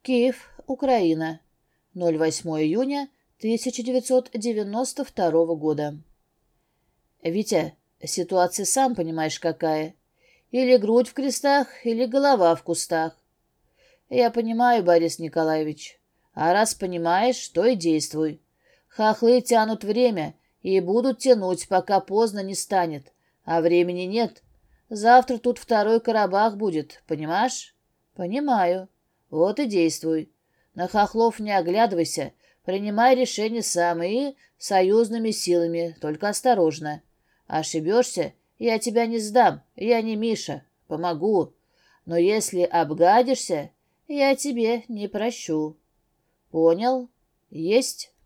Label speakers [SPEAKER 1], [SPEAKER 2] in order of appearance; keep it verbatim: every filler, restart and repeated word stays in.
[SPEAKER 1] Киев, Украина. ноль восьмое июня тысяча девятьсот девяносто второго года. Витя, ситуация сам понимаешь какая. Или грудь в крестах, или голова в кустах. Я понимаю, Борис Николаевич. А раз понимаешь, то и действуй. Хохлы тянут время и будут тянуть, пока поздно не станет. А времени нет. Завтра тут второй Карабах будет, понимаешь? Понимаю. Вот и действуй. На хохлов не оглядывайся, принимай решение сам и союзными силами, только осторожно. Ошибешься, я тебя не сдам, я не Миша, помогу. Но если обгадишься, я тебе не прощу. Понял? Есть?